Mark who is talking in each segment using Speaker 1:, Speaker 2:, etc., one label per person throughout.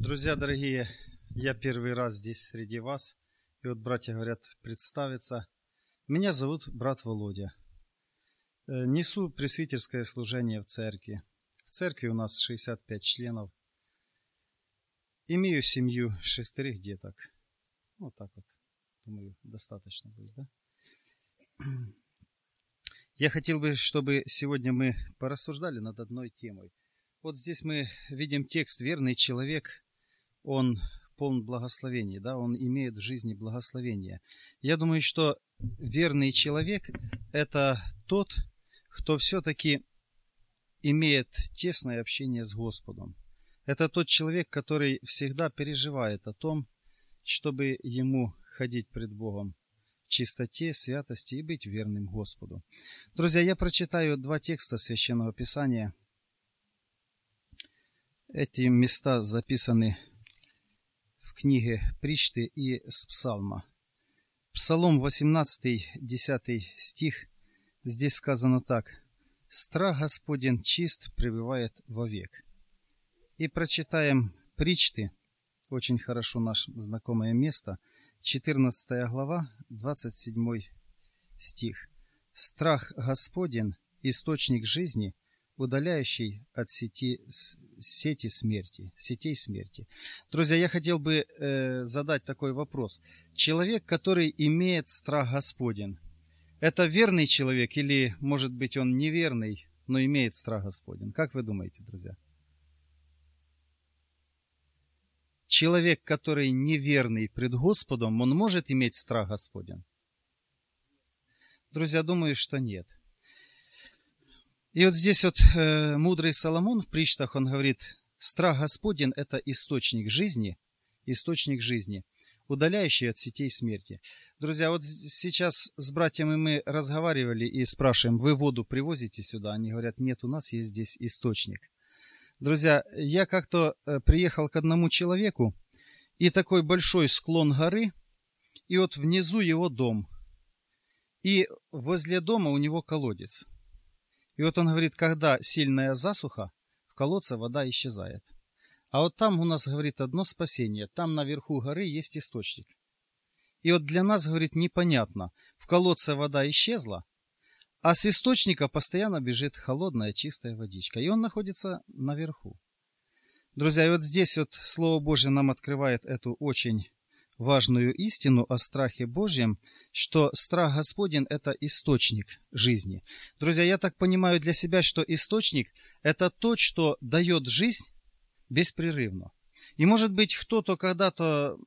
Speaker 1: Друзья дорогие, я первый раз здесь среди вас. И вот братья говорят представиться. Меня зовут брат Володя. Несу пресвитерское служение в церкви. В церкви у нас 65 членов. Имею семью 6 деток. Вот так вот. Думаю, достаточно будет, да? Я хотел бы, чтобы сегодня мы порассуждали над одной темой. Вот здесь мы видим текст «Верный человек, он полон благословений», да, он имеет в жизни благословение. Я думаю, что верный человек – это тот, кто все-таки имеет тесное общение с Господом. Это тот человек, который всегда переживает о том, чтобы ему ходить пред Богом в чистоте, святости и быть верным Господу. Друзья, я прочитаю два текста Священного Писания. Эти места записаны в книге Притчи и с Псалма. Псалом 18, 10 стих. Здесь сказано так. «Страх Господень чист пребывает вовек». И прочитаем Притчи, очень хорошо наше знакомое место, 14 глава, 27 стих. «Страх Господень – источник жизни, удаляющий от сетей смерти». Друзья, я хотел бы задать такой вопрос. Человек, который имеет страх Господень, это верный человек или, может быть, он неверный, но имеет страх Господень? Как вы думаете, друзья? Человек, который неверный пред Господом, он может иметь страх Господень? Друзья, думаю, что нет. И вот здесь вот мудрый Соломон в притчах, он говорит, страх Господень – это источник жизни, удаляющий от сетей смерти. Друзья, вот сейчас с братьями мы разговаривали и спрашиваем, вы воду привозите сюда? Они говорят, нет, у нас есть здесь источник. Друзья, я как-то приехал к одному человеку, и такой большой склон горы, и вот внизу его дом, и возле дома у него колодец. И вот он говорит, когда сильная засуха, в колодце вода исчезает. А вот там у нас, говорит, одно спасение, там наверху горы есть источник. И вот для нас, говорит, непонятно, в колодце вода исчезла, а с источника постоянно бежит холодная, чистая водичка. И он находится наверху. Друзья, и вот здесь вот Слово Божье нам открывает эту очень важную истину о страхе Божьем, что страх Господень – это источник жизни. Друзья, я так понимаю для себя, что источник – это то, что дает жизнь беспрерывно. И может быть кто-то когда-то,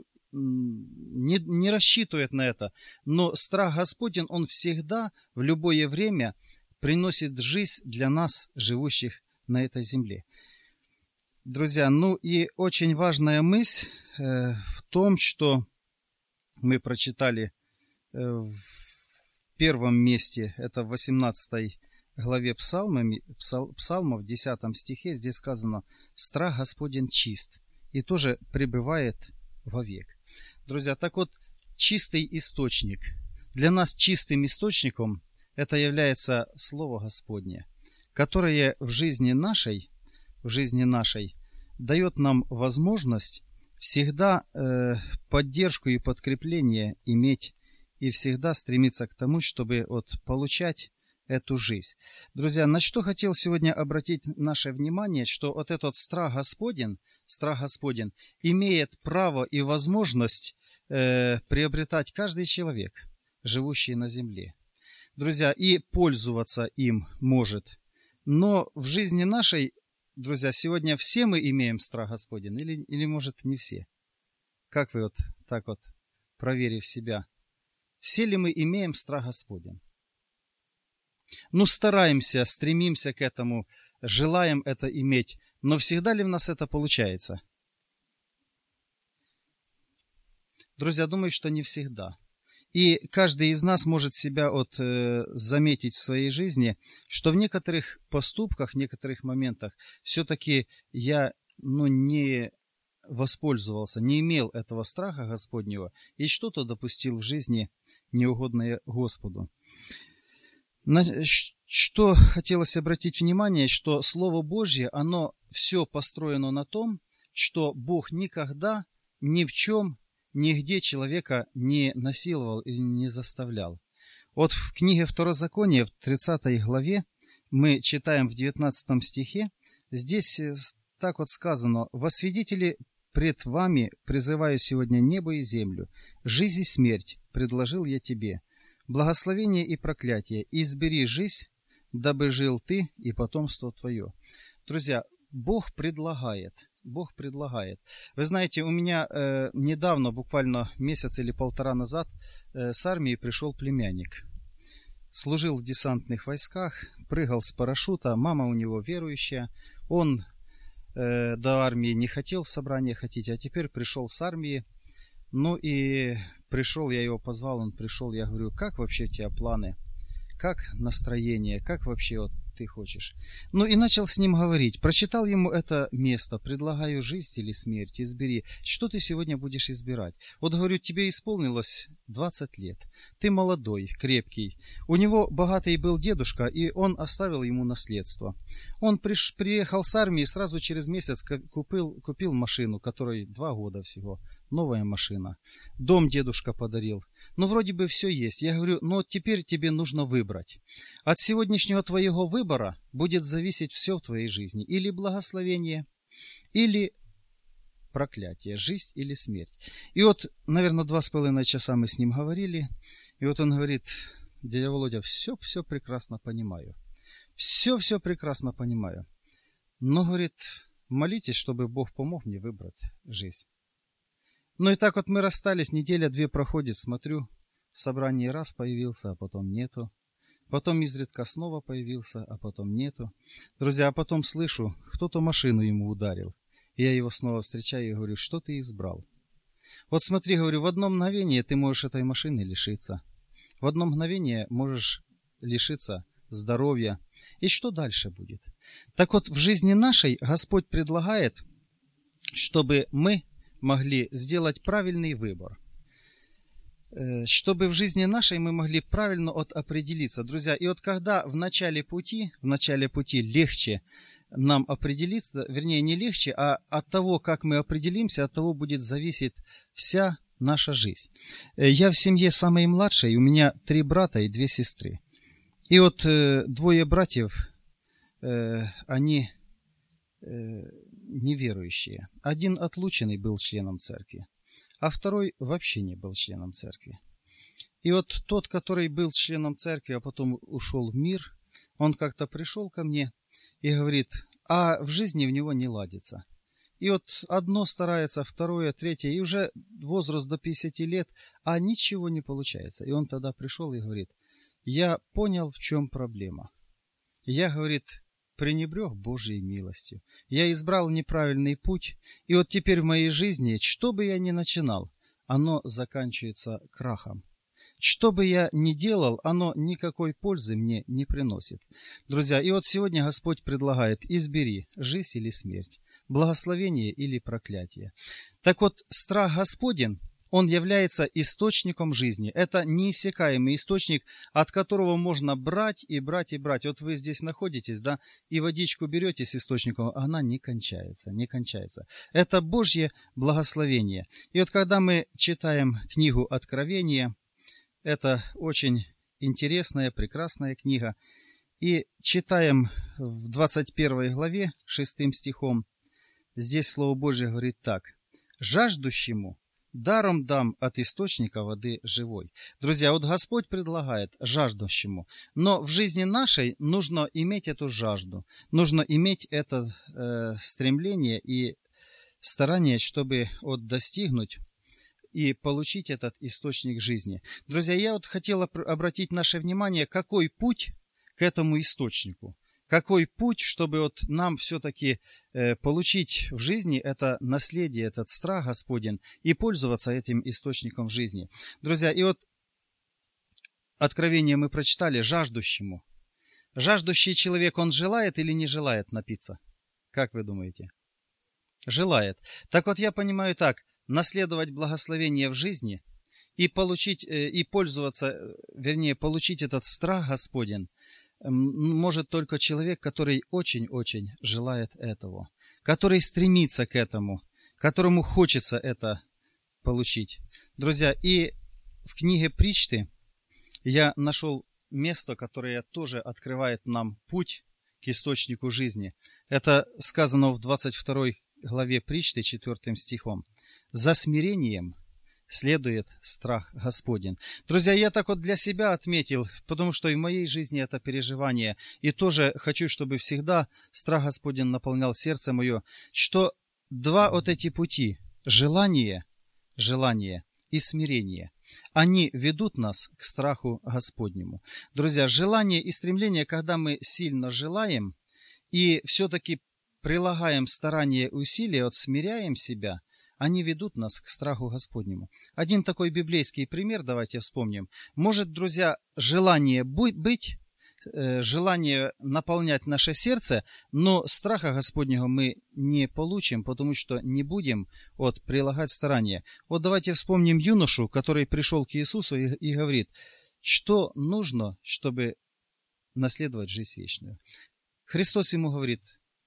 Speaker 1: не рассчитывает на это, но страх Господень, он всегда, в любое время приносит жизнь для нас, живущих на этой земле. Друзья, и очень важная мысль в том, что мы прочитали в первом месте, это в 18 главе Псалма, в 10 стихе, здесь сказано, «Страх Господень чист, и тоже пребывает вовек». Друзья, так вот, чистый источник. Для нас чистым источником это является Слово Господне, которое в жизни нашей дает нам возможность всегда поддержку и подкрепление иметь и всегда стремиться к тому, чтобы получать эту жизнь. Друзья, на что хотел сегодня обратить наше внимание, что вот этот страх Господень имеет право и возможность приобретать каждый человек, живущий на земле. Друзья, и пользоваться им может. Но в жизни нашей, друзья, сегодня все мы имеем страх Господень или может не все? Как вы так проверив себя, все ли мы имеем страх Господень? Стараемся, стремимся к этому, желаем это иметь, но всегда ли у нас это получается? Друзья, думаю, что не всегда. И каждый из нас может себя заметить в своей жизни, что в некоторых поступках, в некоторых моментах все-таки я не воспользовался, не имел этого страха Господнего и что-то допустил в жизни неугодное Господу. Что хотелось обратить внимание, что Слово Божье, оно все построено на том, что Бог никогда ни в чем, нигде человека не насиловал или не заставлял. Вот в книге Второзакония, в 30 главе, мы читаем в 19 стихе, здесь так вот сказано: «Во свидетели пред вами призываю сегодня небо и землю, жизнь и смерть предложил я тебе, благословение и проклятие, избери жизнь, дабы жил ты и потомство твое». Друзья, Бог предлагает. Бог предлагает. Вы знаете, у меня недавно, буквально месяц или полтора назад, с армии пришел племянник. Служил в десантных войсках, прыгал с парашюта, мама у него верующая. Он до армии не хотел в собрание ходить, а теперь пришел с армии. Ну и пришел, я его позвал, он пришел, я говорю: как вообще у тебя планы? Как настроение? Как вообще вот ты хочешь? Ну и начал с ним говорить. Прочитал ему это место. Предлагаю жизнь или смерть. Избери. Что ты сегодня будешь избирать? Вот говорю, тебе исполнилось 20 лет. Ты молодой, крепкий. У него богатый был дедушка, и он оставил ему наследство. Он приехал с армии, сразу через месяц купил машину, которой 2 года всего. Новая машина. Дом дедушка подарил. Ну, вроде бы все есть. Я говорю, но теперь тебе нужно выбрать. От сегодняшнего твоего выбора будет зависеть все в твоей жизни. Или благословение, или проклятие, жизнь или смерть. И вот, наверное, 2,5 часа мы с ним говорили. И вот он говорит: дядя Володя, все прекрасно понимаю. Все прекрасно понимаю. Но, говорит, молитесь, чтобы Бог помог мне выбрать жизнь. Ну и так вот мы расстались, 1-2 недели проходит, смотрю, в собрании раз появился, а потом нету. Потом изредка снова появился, а потом нету. Друзья, а потом слышу, кто-то машину ему ударил. И я его снова встречаю и говорю: что ты избрал? Вот смотри, говорю, в одно мгновение ты можешь этой машины лишиться. В одно мгновение можешь лишиться здоровья. И что дальше будет? Так вот, в жизни нашей Господь предлагает, чтобы мы могли сделать правильный выбор. Чтобы в жизни нашей мы могли правильно определиться. Друзья, и вот когда в начале пути легче нам определиться, вернее не легче, а от того, как мы определимся, от того будет зависеть вся наша жизнь. Я в семье самый младший, у меня 3 брата и 2 сестры. И вот 2 братьев, они неверующие. Один отлученный был членом церкви, а второй вообще не был членом церкви. И вот тот, который был членом церкви, а потом ушел в мир, он как-то пришел ко мне и говорит, а в жизни в него не ладится. И вот одно старается, второе, третье, и уже возраст до 50 лет, а ничего не получается. И он тогда пришел и говорит, я понял, в чем проблема. Я, говорит, пренебрег Божьей милостью. Я избрал неправильный путь, и вот теперь в моей жизни, что бы я ни начинал, оно заканчивается крахом. Что бы я ни делал, оно никакой пользы мне не приносит. Друзья, и вот сегодня Господь предлагает, избери, жизнь или смерть, благословение или проклятие. Так вот, страх Господень, он является источником жизни. Это неиссякаемый источник, от которого можно брать и брать и брать. Вот вы здесь находитесь, да, и водичку берете с источником, она не кончается, не кончается. Это Божье благословение. И вот когда мы читаем книгу Откровения, это очень интересная, прекрасная книга, и читаем в 21 главе 6 стихом, здесь Слово Божье говорит так: «Жаждущему даром дам от источника воды живой». Друзья, вот Господь предлагает жаждущему, но в жизни нашей нужно иметь эту жажду, нужно иметь это стремление и старание, чтобы вот достигнуть и получить этот источник жизни. Друзья, я вот хотел обратить наше внимание, какой путь к этому источнику. Какой путь, чтобы вот нам все-таки получить в жизни это наследие, этот страх Господень и пользоваться этим источником в жизни. Друзья, и вот Откровение мы прочитали жаждущему. Жаждущий человек, он желает или не желает напиться? Как вы думаете? Желает. Так вот, я понимаю так, наследовать благословение в жизни и получить, и пользоваться, вернее, получить этот страх Господень, может только человек, который очень-очень желает этого, который стремится к этому. которому хочется это получить. Друзья, и в книге Притчи я нашел место, которое тоже открывает нам путь к источнику жизни. Это сказано в 22 главе Притчи, 4 стихом. «За смирением следует страх Господень». Друзья, я так вот для себя отметил, потому что и в моей жизни это переживание, и тоже хочу, чтобы всегда страх Господень наполнял сердце мое, что два вот эти пути, желание и смирение, они ведут нас к страху Господнему. Друзья, желание и стремление, когда мы сильно желаем и все-таки прилагаем старания и усилия, вот смиряем себя, они ведут нас к страху Господнему. Один такой библейский пример давайте вспомним. Может, друзья, желание быть, желание наполнять наше сердце, но страха Господнего мы не получим, потому что не будем прилагать старания. Вот давайте вспомним юношу, который пришел к Иисусу и говорит, что нужно, чтобы наследовать жизнь вечную. Христос ему говорит,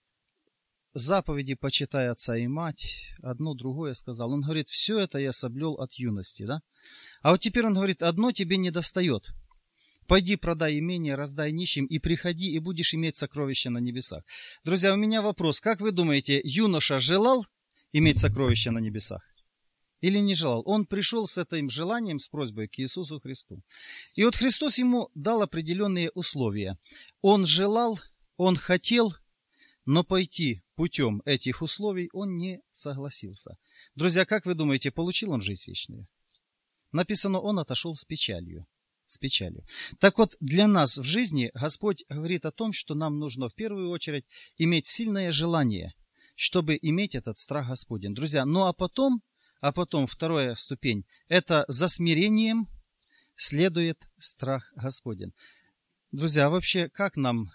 Speaker 1: заповеди почитай отца и мать, одно другое сказал. Он говорит, все это я соблюл от юности, да? А вот теперь он говорит, одно тебе не достает. Пойди, продай имение, раздай нищим, и приходи, и будешь иметь сокровища на небесах. Друзья, у меня вопрос. Как вы думаете, юноша желал иметь сокровища на небесах? Или не желал? Он пришел с этим желанием, с просьбой к Иисусу Христу. И вот Христос ему дал определенные условия. Он желал, он хотел, но пойти путем этих условий он не согласился. Друзья, как вы думаете, получил он жизнь вечную? Написано, он отошел с печалью. С печалью. Так вот, для нас в жизни Господь говорит о том, что нам нужно в первую очередь иметь сильное желание, чтобы иметь этот страх Господень. Друзья, ну а потом вторая ступень, это за смирением следует страх Господень. Друзья, а вообще как нам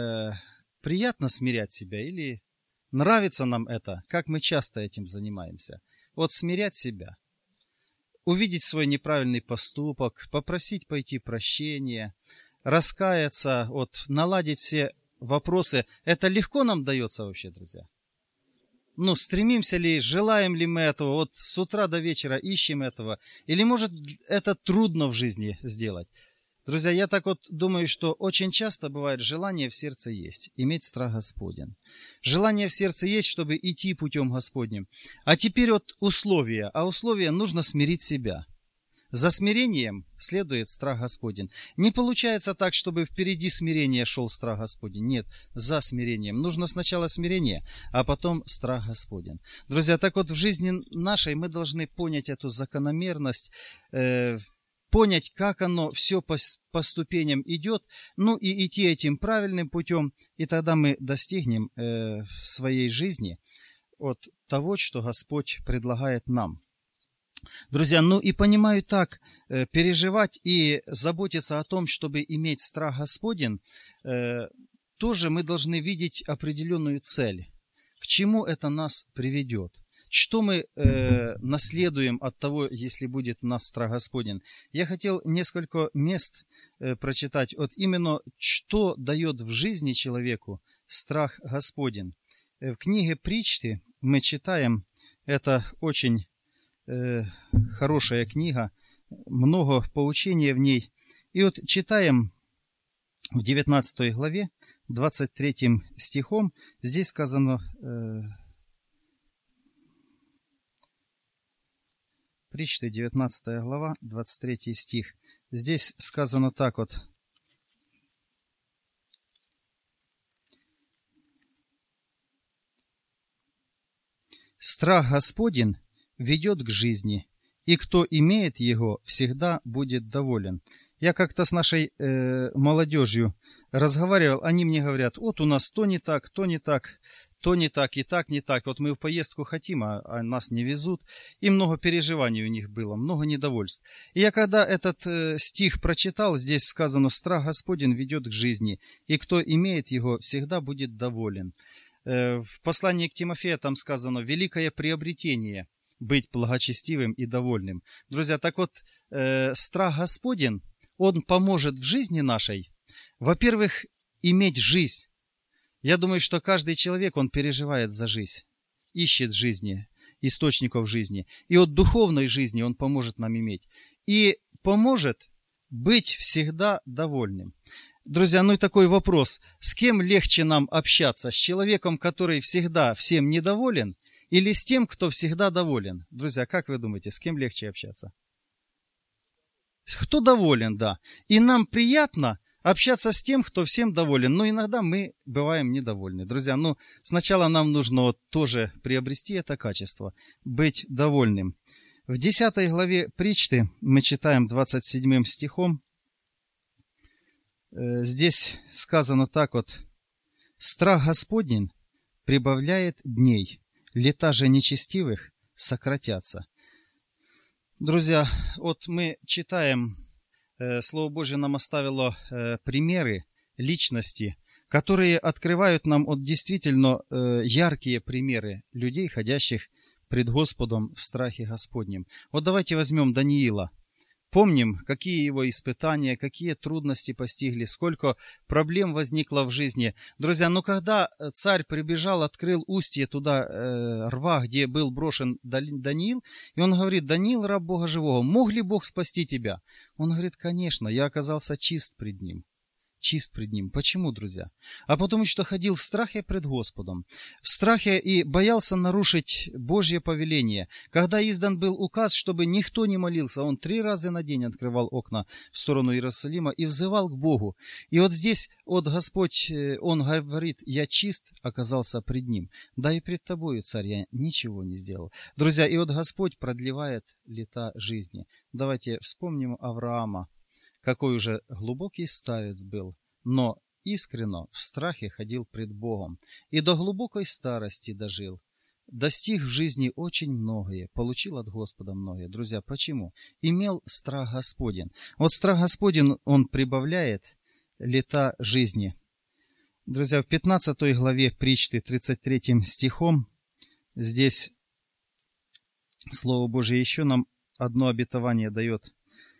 Speaker 1: приятно смирять себя или нравится нам это? Как мы часто этим занимаемся? Вот смирять себя. Увидеть свой неправильный поступок, попросить пойти прощения, раскаяться, наладить все вопросы. Это легко нам дается вообще, друзья? Ну, стремимся ли, желаем ли мы этого, с утра до вечера ищем этого, или может это трудно в жизни сделать? Друзья, я так думаю, что очень часто бывает желание в сердце есть, иметь страх Господень. Желание в сердце есть, чтобы идти путем Господним. А теперь условия. А условия нужно смирить себя. За смирением следует страх Господень. Не получается так, чтобы впереди смирения шел страх Господень. Нет, за смирением. Нужно сначала смирение, а потом страх Господень. Друзья, так в жизни нашей мы должны понять эту закономерность, понять, как оно все по ступеням идет, ну и идти этим правильным путем, и тогда мы достигнем в своей жизни от того, что Господь предлагает нам. Друзья, ну и понимаю так, переживать и заботиться о том, чтобы иметь страх Господень, тоже мы должны видеть определенную цель. К чему это нас приведет? Что мы наследуем от того, если будет в нас страх Господень? Я хотел несколько мест прочитать. Именно что дает в жизни человеку страх Господень. В книге Притчи мы читаем, это очень хорошая книга, много поучения в ней. И читаем в 19 главе, 23 стихом, здесь сказано... Притчи, 19 глава, 23 стих. Здесь сказано так «Страх Господень ведет к жизни, и кто имеет его, всегда будет доволен». Я как-то с нашей молодежью разговаривал, они мне говорят, у нас то не так, то не так, то не так, и так не так. Мы в поездку хотим, а нас не везут. И много переживаний у них было, много недовольств. И я когда этот стих прочитал, здесь сказано, страх Господень ведет к жизни, и кто имеет его, всегда будет доволен. В послании к Тимофею там сказано, великое приобретение быть благочестивым и довольным. Друзья, так страх Господень, он поможет в жизни нашей, во-первых, иметь жизнь. Я думаю, что каждый человек, он переживает за жизнь, ищет жизни. источников жизни, и от духовной жизни Он поможет нам иметь. И поможет быть всегда довольным. Друзья, ну и такой вопрос. С кем легче нам общаться? С человеком, который всегда всем недоволен, или с тем, кто всегда доволен? Друзья, как вы думаете, с кем легче общаться? Кто доволен, да. И нам приятно общаться с тем, кто всем доволен. Но иногда мы бываем недовольны. Друзья, ну сначала нам нужно тоже приобрести это качество, быть довольным. В 10 главе Притчи мы читаем 27 стихом. Здесь сказано так вот. «Страх Господень прибавляет дней, лета же нечестивых сократятся». Друзья, вот мы читаем, Слово Божье нам оставило примеры личности, которые открывают нам вот действительно яркие примеры людей, ходящих пред Господом в страхе Господнем. Вот давайте возьмем Даниила. Помним, какие его испытания, какие трудности постигли, сколько проблем возникло в жизни. Друзья, но когда царь прибежал, открыл устье туда, рва, где был брошен Даниил, и он говорит: «Даниил, раб Бога живого, мог ли Бог спасти тебя?» Он говорит: «Конечно, я оказался чист пред Ним». Чист пред Ним. Почему, друзья? А потому что ходил в страхе пред Господом. В страхе и боялся нарушить Божье повеление. Когда издан был указ, чтобы никто не молился, он 3 раза на день открывал окна в сторону Иерусалима и взывал к Богу. И вот здесь вот Господь, Он говорит: «Я чист оказался пред Ним. Да и пред тобою, царь, я ничего не сделал». Друзья, и вот Господь продлевает лета жизни. Давайте вспомним Авраама. Какой уже глубокий старец был, но искренно в страхе ходил пред Богом. И до глубокой старости дожил. Достиг в жизни очень многое, получил от Господа многое. Друзья, почему? Имел страх Господень. Вот страх Господень, он прибавляет лета жизни. Друзья, в 15 главе Притчи 33 стихом, здесь Слово Божие еще нам одно обетование дает.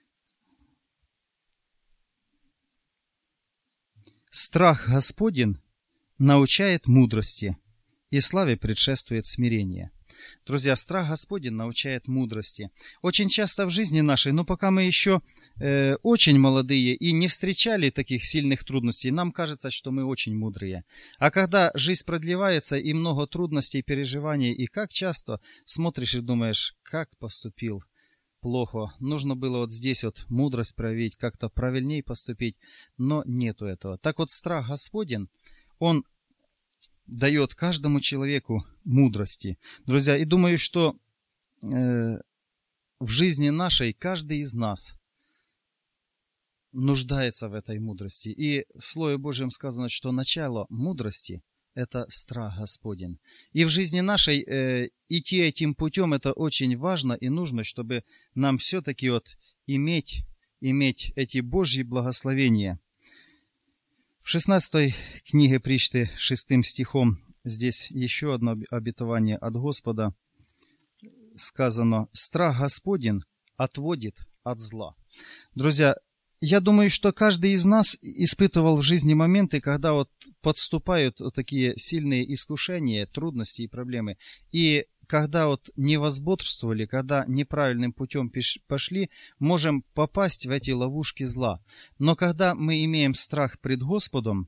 Speaker 1: Страх Господень научает мудрости, и славе предшествует смирение. Друзья, страх Господень научает мудрости. Очень часто в жизни нашей, но пока мы еще очень молодые и не встречали таких сильных трудностей, нам кажется, что мы очень мудрые. А когда жизнь продлевается и много трудностей, переживаний, и как часто смотришь и думаешь: как поступил плохо, нужно было вот здесь вот мудрость проявить, как-то правильнее поступить, но нету этого. Так вот, страх Господень, он дает каждому человеку мудрости. Друзья, и думаю, что в жизни нашей каждый из нас нуждается в этой мудрости. И в Слове Божьем сказано, что начало мудрости – это страх Господень. И в жизни нашей идти этим путем, это очень важно и нужно, чтобы нам все-таки вот иметь эти Божьи благословения. В 16 книге Притчи 6 стихом здесь еще одно обетование от Господа. Сказано: «Страх Господень отводит от зла». Друзья, я думаю, что каждый из нас испытывал в жизни моменты, когда вот подступают вот такие сильные искушения, трудности и проблемы. И когда вот не возбодрствовали, когда неправильным путем пошли, можем попасть в эти ловушки зла. Но когда мы имеем страх пред Господом,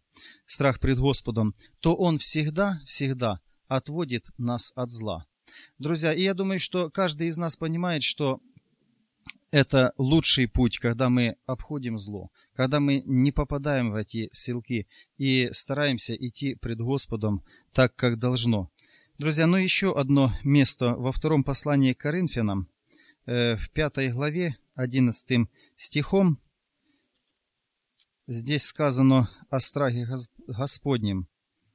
Speaker 1: то Он всегда отводит нас от зла. Друзья, и я думаю, что каждый из нас понимает, что это лучший путь, когда мы обходим зло, когда мы не попадаем в эти селки и стараемся идти пред Господом так, как должно. Друзья, ну еще одно место во втором послании к Коринфянам, в 5 главе, 11 стихом. Здесь сказано о страхе Господнем.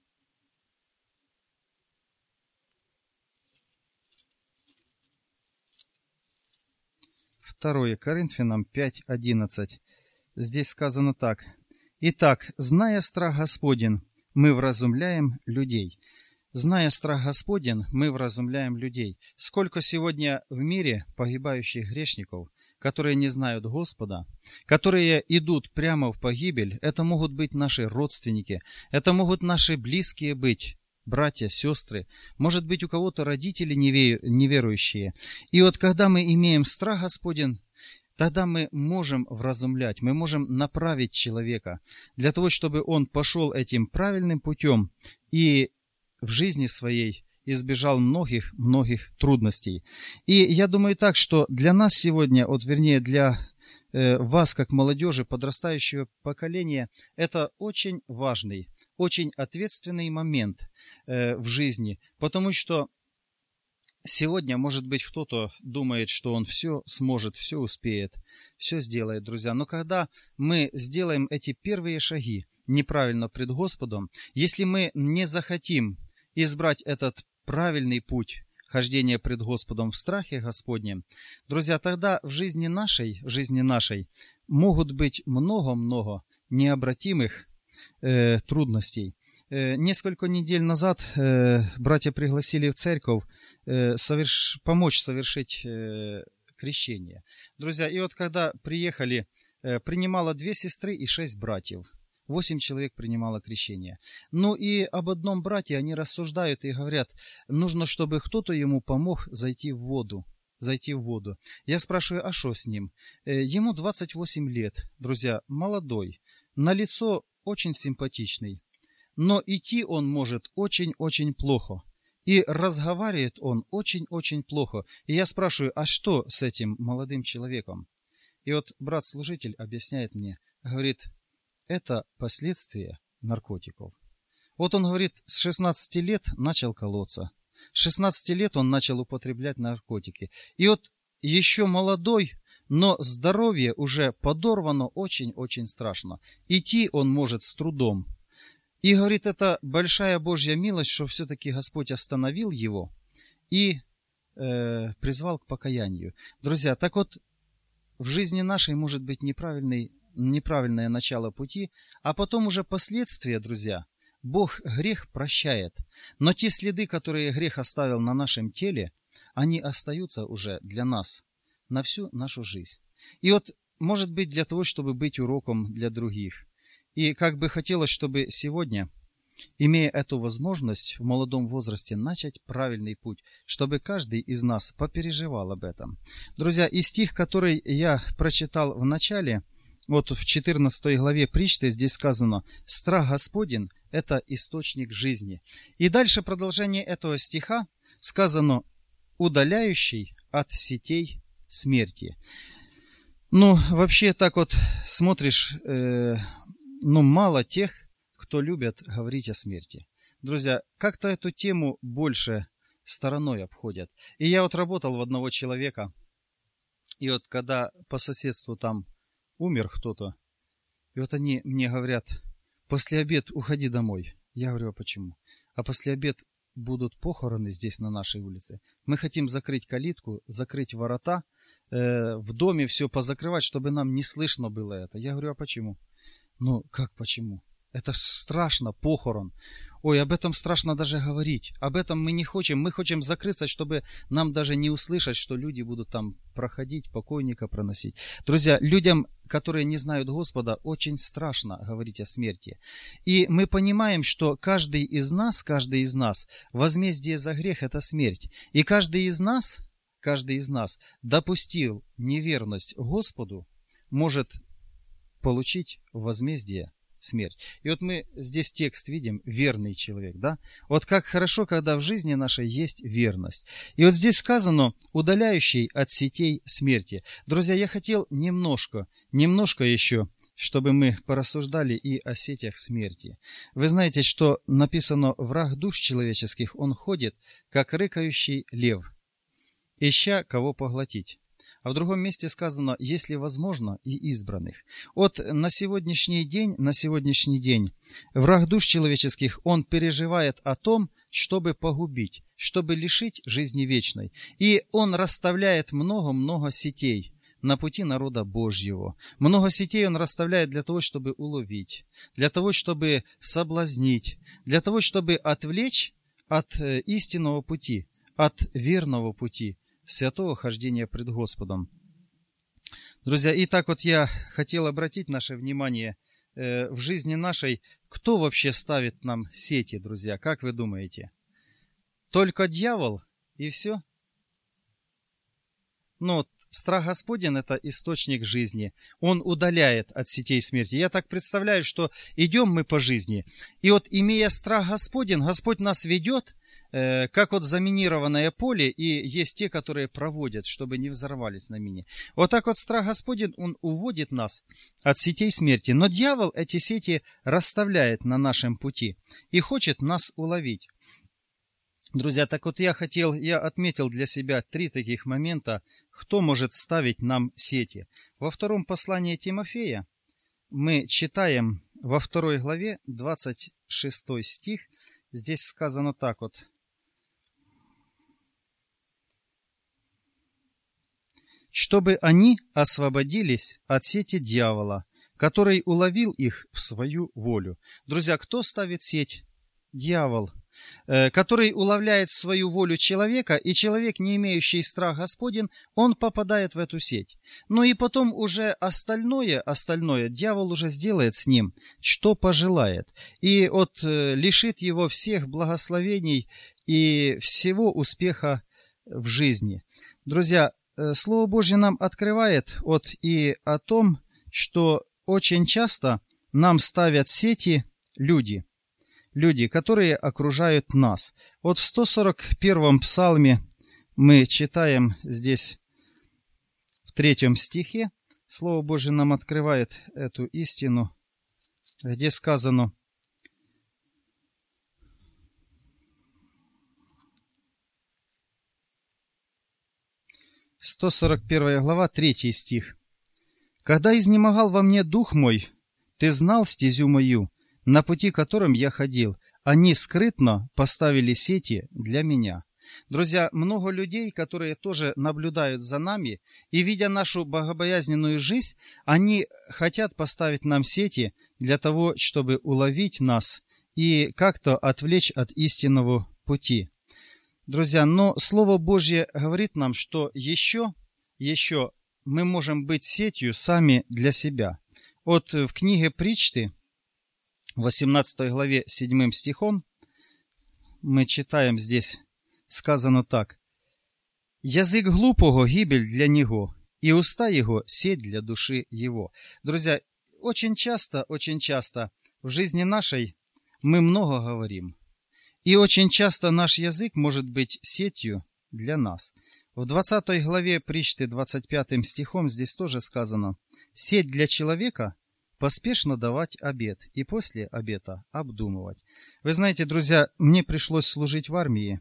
Speaker 1: 2 Коринфянам 5:11. Здесь сказано так: «Итак, зная страх Господень, мы вразумляем людей». Зная страх Господень, мы вразумляем людей. Сколько сегодня в мире погибающих грешников, которые не знают Господа, которые идут прямо в погибель. Это могут быть наши родственники, это могут наши близкие быть, братья, сестры, может быть, у кого-то родители неверующие. И вот когда мы имеем страх Господень, тогда мы можем вразумлять, мы можем направить человека для того, чтобы он пошел этим правильным путем и в жизни своей избежал многих трудностей. И я думаю так, что для нас сегодня, вернее для вас, как молодежи, подрастающего поколения, это очень важный, очень ответственный момент в жизни, потому что сегодня, может быть, кто-то думает, что он все сможет, все успеет, все сделает, друзья. Но когда мы сделаем эти первые шаги неправильно пред Господом, если мы не захотим избрать этот правильный путь хождения пред Господом в страхе Господнем, друзья, тогда в жизни нашей могут быть много-много необратимых трудностей. Несколько недель назад братья пригласили в церковь помочь совершить крещение. Друзья, и вот когда приехали, принимало 2 сестры и 6 братьев. 8 человек принимало крещение. Ну и об одном брате они рассуждают и говорят, нужно, чтобы кто-то ему помог зайти в воду. Я спрашиваю, а что с ним? Ему 28 лет, друзья, молодой, на лицо очень симпатичный, но идти он может очень-очень плохо. И разговаривает он очень-очень плохо. И я спрашиваю, а что с этим молодым человеком? И вот брат-служитель объясняет мне, говорит, это последствия наркотиков. Вот он говорит, с 16 лет начал колоться. С 16 лет он начал употреблять наркотики. И вот еще молодой, но здоровье уже подорвано очень-очень страшно. Идти он может с трудом. И говорит, это большая Божья милость, что все-таки Господь остановил его и призвал к покаянию. Друзья, так вот, в жизни нашей может быть неправильное начало пути, а потом уже последствия, друзья. Бог грех прощает, но те следы, которые грех оставил на нашем теле, они остаются уже для нас на всю нашу жизнь. И вот, может быть, для того, чтобы быть уроком для других. И как бы хотелось, чтобы сегодня, имея эту возможность в молодом возрасте, начать правильный путь, чтобы каждый из нас попереживал об этом. Друзья, и стих, который я прочитал в начале, вот в 14 главе Притчи, здесь сказано, «Страх Господень – это источник жизни». И дальше продолжение этого стиха сказано, «Удаляющий от сетей смерти». Ну, вообще так вот смотришь, мало тех, кто любят говорить о смерти. Друзья, как-то эту тему больше стороной обходят. И я вот работал в одного человека, и вот когда по соседству там умер кто-то, и вот они мне говорят, после обед уходи домой. Я говорю, а почему? А после обед будут похороны здесь на нашей улице. Мы хотим закрыть калитку, закрыть ворота, в доме все позакрывать, чтобы нам не слышно было это. Я говорю, а почему? Ну, как почему? Это страшно, похорон. Ой, об этом страшно даже говорить. Об этом мы не хотим. Мы хотим закрыться, чтобы нам даже не услышать, что люди будут там проходить, покойника проносить. Друзья, людям, которые не знают Господа, очень страшно говорить о смерти. И мы понимаем, что каждый из нас, возмездие за грех – это смерть. И каждый из нас, допустил неверность Господу, может получить возмездие смерть. И вот мы здесь текст видим, верный человек, да? Вот как хорошо, когда в жизни нашей есть верность. И вот здесь сказано, удаляющий от сетей смерти. Друзья, я хотел немножко еще, чтобы мы порассуждали и о сетях смерти. Вы знаете, что написано, враг душ человеческих, он ходит, как рыкающий лев, ища кого поглотить. А в другом месте сказано, если возможно, и избранных. Вот на сегодняшний день враг душ человеческих, он переживает о том, чтобы погубить, чтобы лишить жизни вечной. И он расставляет много-много сетей на пути народа Божьего. Много сетей он расставляет для того, чтобы уловить, для того, чтобы соблазнить, для того, чтобы отвлечь от истинного пути, от верного пути, святого хождения пред Господом. Друзья, и так вот я хотел обратить наше внимание в жизни нашей, кто вообще ставит нам сети, друзья? Как вы думаете? Только дьявол и все? Но страх Господень – это источник жизни. Он удаляет от сетей смерти. Я так представляю, что идем мы по жизни, и вот имея страх Господень, Господь нас ведет, как вот заминированное поле, и есть те, которые проводят, чтобы не взорвались на мине. Вот так вот страх Господень, он уводит нас от сетей смерти. Но дьявол эти сети расставляет на нашем пути и хочет нас уловить. Друзья, так вот я отметил для себя 3 таких момента, кто может ставить нам сети. Во 2 послании Тимофея мы читаем во 2 главе 26 стих. Здесь сказано так вот. «Чтобы они освободились от сети дьявола, который уловил их в свою волю». Друзья, кто ставит сеть? Дьявол, который уловляет в свою волю человека, и человек, не имеющий страх Господень, он попадает в эту сеть. Ну и потом уже остальное дьявол уже сделает с ним, что пожелает. И лишит его всех благословений и всего успеха в жизни. Друзья, Слово Божье нам открывает и о том, что очень часто нам ставят сети люди, которые окружают нас. Вот в 141-м псалме мы читаем здесь в 3 стихе, Слово Божье нам открывает эту истину, где сказано: «141 глава, 3 стих. «Когда изнемогал во мне дух мой, ты знал стезю мою, на пути которым я ходил. Они скрытно поставили сети для меня». Друзья, много людей, которые тоже наблюдают за нами, и видя нашу богобоязненную жизнь, они хотят поставить нам сети для того, чтобы уловить нас и как-то отвлечь от истинного пути. Друзья, но Слово Божье говорит нам, что еще мы можем быть сетью сами для себя. В книге Притчи, 18 главе 7 стихом, мы читаем здесь, сказано так: «Язык глупого гибель для него, и уста его сеть для души его». Друзья, очень часто в жизни нашей мы много говорим. И очень часто наш язык может быть сетью для нас. В 20 главе Притчи, 25 стихом, здесь тоже сказано: «Сеть для человека – поспешно давать обет, и после обета обдумывать». Вы знаете, друзья, мне пришлось служить в армии,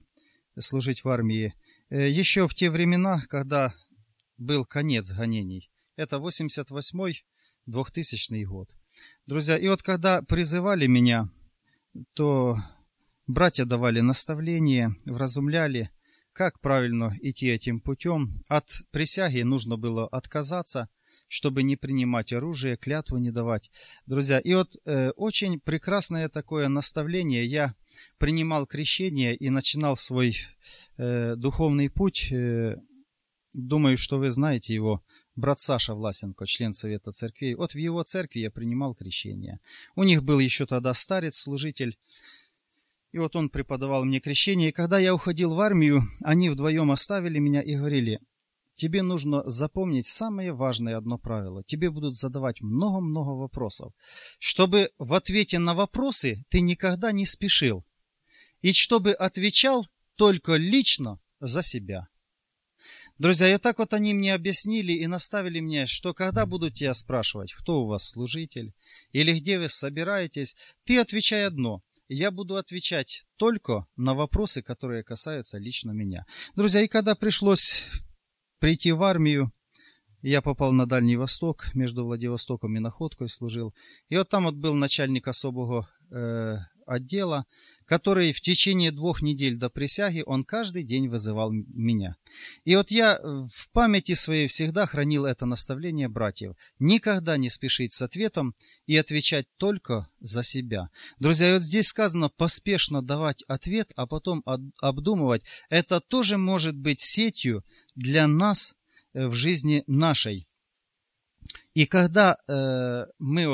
Speaker 1: еще в те времена, когда был конец гонений. Это 88-2000 год. Друзья, и когда призывали меня, то братья давали наставления, вразумляли, как правильно идти этим путем. От присяги нужно было отказаться, чтобы не принимать оружие, клятву не давать. Друзья, и очень прекрасное такое наставление. Я принимал крещение и начинал свой духовный путь. Думаю, что вы знаете его. Брат Саша Власенко, член Совета Церквей. В его церкви я принимал крещение. У них был еще тогда старец, служитель. И он преподавал мне крещение. И когда я уходил в армию, они вдвоем оставили меня и говорили: тебе нужно запомнить самое важное одно правило. Тебе будут задавать много-много вопросов. Чтобы в ответе на вопросы ты никогда не спешил. И чтобы отвечал только лично за себя. Друзья, и так они мне объяснили и наставили мне, что когда будут тебя спрашивать, кто у вас служитель, или где вы собираетесь, ты отвечай одно: я буду отвечать только на вопросы, которые касаются лично меня. Друзья, и когда пришлось прийти в армию, я попал на Дальний Восток, между Владивостоком и Находкой служил. И там был начальник особого отдела, который в течение 2 недель до присяги, он каждый день вызывал меня. И я в памяти своей всегда хранил это наставление братьев: никогда не спешить с ответом и отвечать только за себя. Друзья, здесь сказано поспешно давать ответ, а потом обдумывать. Это тоже может быть сетью для нас в жизни нашей. И когда мы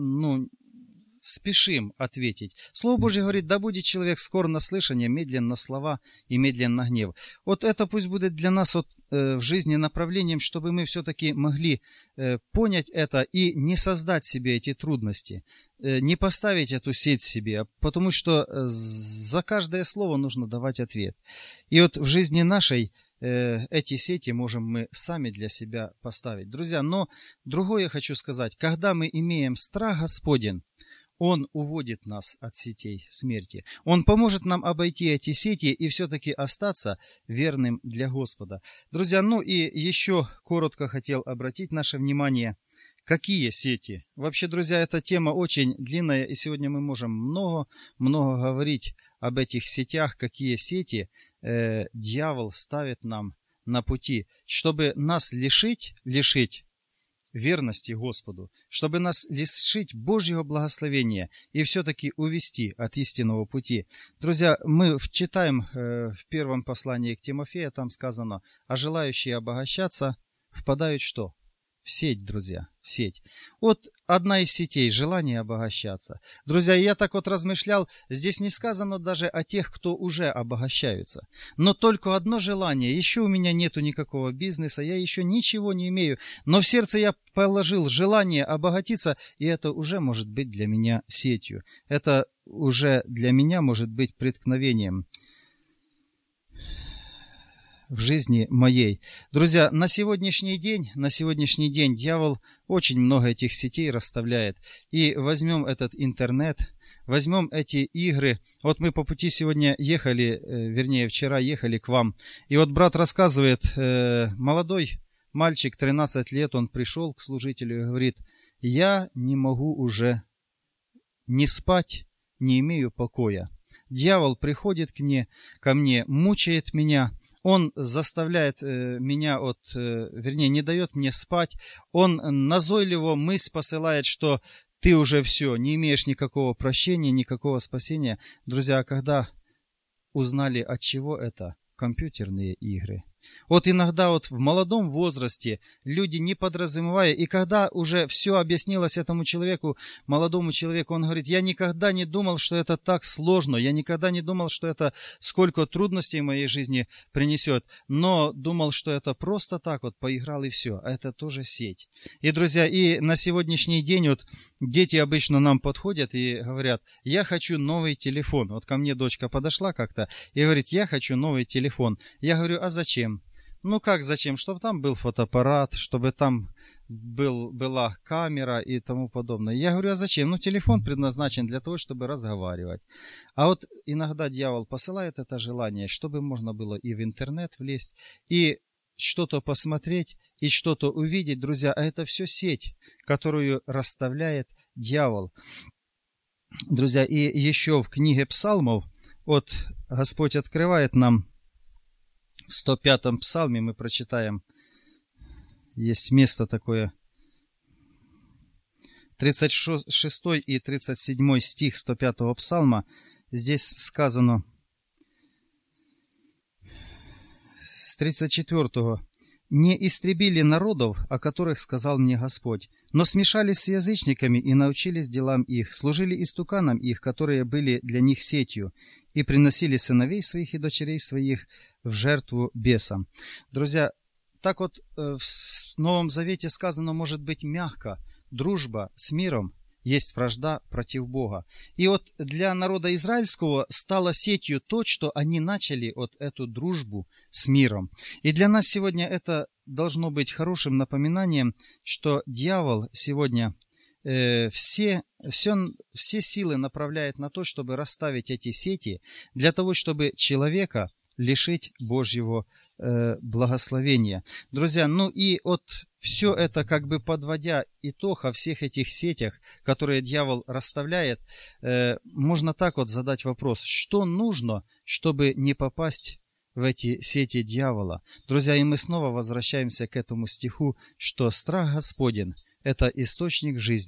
Speaker 1: спешим ответить. Слово Божье говорит, да будет человек скор на слышание, медлен на слова и медлен на гнев. Вот это пусть будет для нас в жизни направлением, чтобы мы все-таки могли понять это и не создать себе эти трудности, не поставить эту сеть себе, потому что за каждое слово нужно давать ответ. И вот в жизни нашей эти сети можем мы сами для себя поставить. Друзья, но другое я хочу сказать, когда мы имеем страх Господень, Он уводит нас от сетей смерти. Он поможет нам обойти эти сети и все-таки остаться верным для Господа. Друзья, и еще коротко хотел обратить наше внимание, какие сети. Вообще, друзья, эта тема очень длинная, и сегодня мы можем много говорить об этих сетях, какие сети дьявол ставит нам на пути, чтобы нас лишить верности Господу, чтобы нас лишить Божьего благословения и все-таки увести от истинного пути. Друзья, мы читаем в первом послании к Тимофею, там сказано, а желающие обогащаться впадают что? В сеть, друзья, в сеть. Вот одна из сетей, желание обогащаться. Друзья, я так вот размышлял, здесь не сказано даже о тех, кто уже обогащаются. Но только одно желание, еще у меня нету никакого бизнеса, я еще ничего не имею, но в сердце я положил желание обогатиться, и это уже может быть для меня сетью. Это уже для меня может быть преткновением в жизни моей. Друзья, на сегодняшний день дьявол очень много этих сетей расставляет. И возьмем этот интернет, возьмем эти игры. Вот мы по пути сегодня вчера ехали к вам. И вот брат рассказывает, молодой мальчик, 13 лет, он пришел к служителю и говорит, я не могу уже не спать, не имею покоя. Дьявол приходит ко мне, мучает меня. Он заставляет меня не дает мне спать. Он назойливо мысль посылает, что ты уже все, не имеешь никакого прощения, никакого спасения. Друзья, когда узнали, от чего это? Компьютерные игры. Вот иногда в молодом возрасте люди не подразумевая, и когда уже все объяснилось этому человеку, молодому человеку, он говорит, я никогда не думал, что это так сложно, я никогда не думал, что это сколько трудностей в моей жизни принесет, но думал, что это просто так поиграл и все, а это тоже сеть. И, друзья, и на сегодняшний день дети обычно нам подходят и говорят, я хочу новый телефон. Вот ко мне дочка подошла как-то и говорит, я хочу новый телефон. Я говорю, а зачем? Ну как зачем? Чтобы там был фотоаппарат, чтобы там была камера и тому подобное. Я говорю, а зачем? Телефон предназначен для того, чтобы разговаривать. А иногда дьявол посылает это желание, чтобы можно было и в интернет влезть, и что-то посмотреть, и что-то увидеть, друзья. А это все сеть, которую расставляет дьявол. Друзья, и еще в книге Псалмов, Господь открывает нам, в 105-м псалме мы прочитаем, есть место такое, 36 и 37 стих 105-го псалма, здесь сказано, с 34-го, «Не истребили народов, о которых сказал мне Господь, но смешались с язычниками и научились делам их, служили истуканам их, которые были для них сетью, и приносили сыновей своих и дочерей своих в жертву бесам». Друзья, так в Новом Завете сказано, может быть, мягко, дружба с миром есть вражда против Бога. И для народа израильского стало сетью то, что они начали эту дружбу с миром. И для нас сегодня это должно быть хорошим напоминанием, что дьявол сегодня все силы направляет на то, чтобы расставить эти сети, для того, чтобы человека лишить Божьего благословения. Друзья, все это подводя итог о всех этих сетях, которые дьявол расставляет, можно так задать вопрос, что нужно, чтобы не попасть в эти сети дьявола. Друзья, и мы снова возвращаемся к этому стиху, что страх Господень – это источник жизни.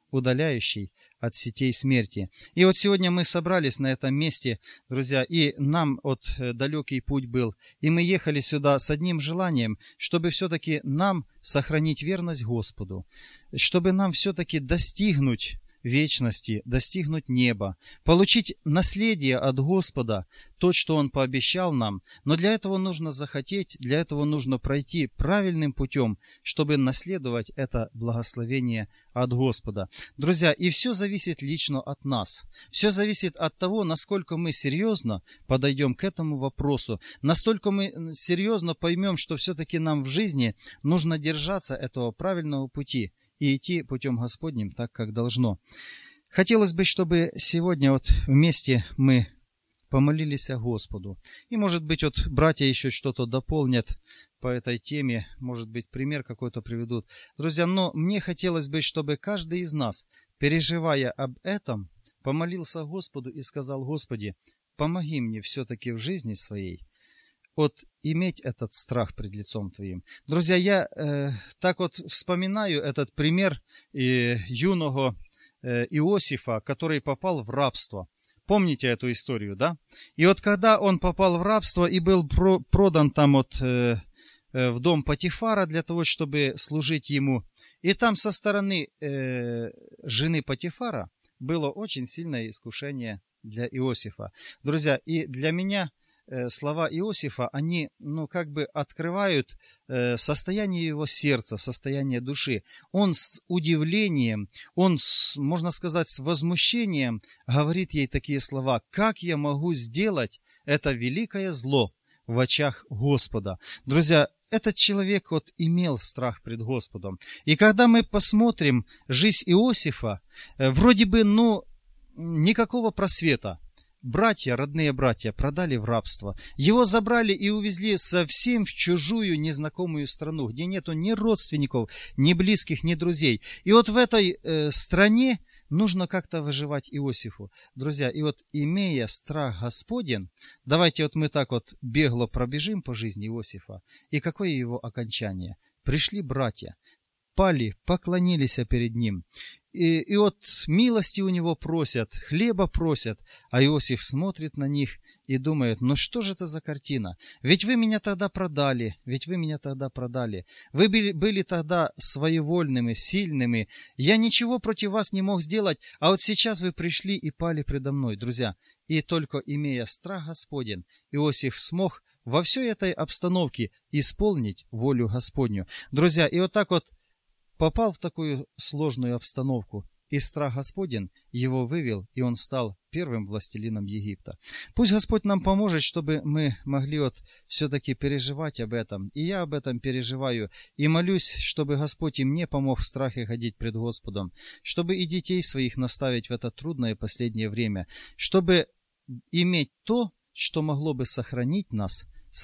Speaker 1: удаляющий от сетей смерти. И вот сегодня мы собрались на этом месте, друзья, и нам далекий путь был, и мы ехали сюда с одним желанием, чтобы все-таки нам сохранить верность Господу, чтобы нам все-таки достигнуть вечности, достигнуть неба, получить наследие от Господа, то, что Он пообещал нам. Но для этого нужно захотеть, для этого нужно пройти правильным путем, чтобы наследовать это благословение от Господа. Друзья, и все зависит лично от нас. Все зависит от того, насколько мы серьезно подойдем к этому вопросу, настолько мы серьезно поймем, что все-таки нам в жизни нужно держаться этого правильного пути и идти путем Господним так, как должно. Хотелось бы, чтобы сегодня вместе мы помолились о Господу. И, может быть, братья еще что-то дополнят по этой теме, может быть, пример какой-то приведут. Друзья, но мне хотелось бы, чтобы каждый из нас, переживая об этом, помолился Господу и сказал: Господи, помоги мне все-таки в жизни своей иметь этот страх пред лицом Твоим. Друзья, я вспоминаю этот пример юного Иосифа, который попал в рабство. Помните эту историю, да? И когда он попал в рабство и был продан там в дом Потифара для того, чтобы служить ему, и там со стороны жены Потифара было очень сильное искушение для Иосифа. Друзья, и для меня слова Иосифа, они, открывают состояние его сердца, состояние души. Он с удивлением, можно сказать, с возмущением говорит ей такие слова: «Как я могу сделать это великое зло в очах Господа?» Друзья, этот человек имел страх пред Господом. И когда мы посмотрим жизнь Иосифа, вроде бы, никакого просвета. Братья, родные братья, продали в рабство. Его забрали и увезли совсем в чужую, незнакомую страну, где нету ни родственников, ни близких, ни друзей. И в этой стране нужно как-то выживать Иосифу. Друзья, и имея страх Господен, давайте мы так бегло пробежим по жизни Иосифа. И какое его окончание? Пришли братья, пали, поклонились перед ним. И милости у него просят, хлеба просят, а Иосиф смотрит на них и думает: что же это за картина? Ведь вы меня тогда продали, Вы были тогда своевольными, сильными, я ничего против вас не мог сделать, а сейчас вы пришли и пали предо мной. Друзья, и только имея страх Господен, Иосиф смог во всей этой обстановке исполнить волю Господню. Друзья, и попал в такую сложную обстановку, и страх Господень его вывел, и он стал первым властелином Египта. Пусть Господь нам поможет, чтобы мы могли все-таки переживать об этом. И я об этом переживаю, и молюсь, чтобы Господь и мне помог в страхе ходить пред Господом, чтобы и детей своих наставить в это трудное последнее время, чтобы иметь то, что могло бы сохранить нас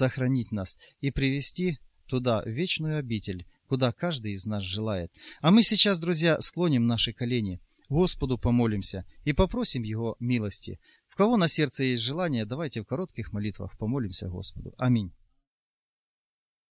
Speaker 1: и привести туда, в вечную обитель, куда каждый из нас желает. А мы сейчас, друзья, склоним наши колени, Господу помолимся и попросим Его милости. В кого на сердце есть желание, давайте в коротких молитвах помолимся Господу. Аминь.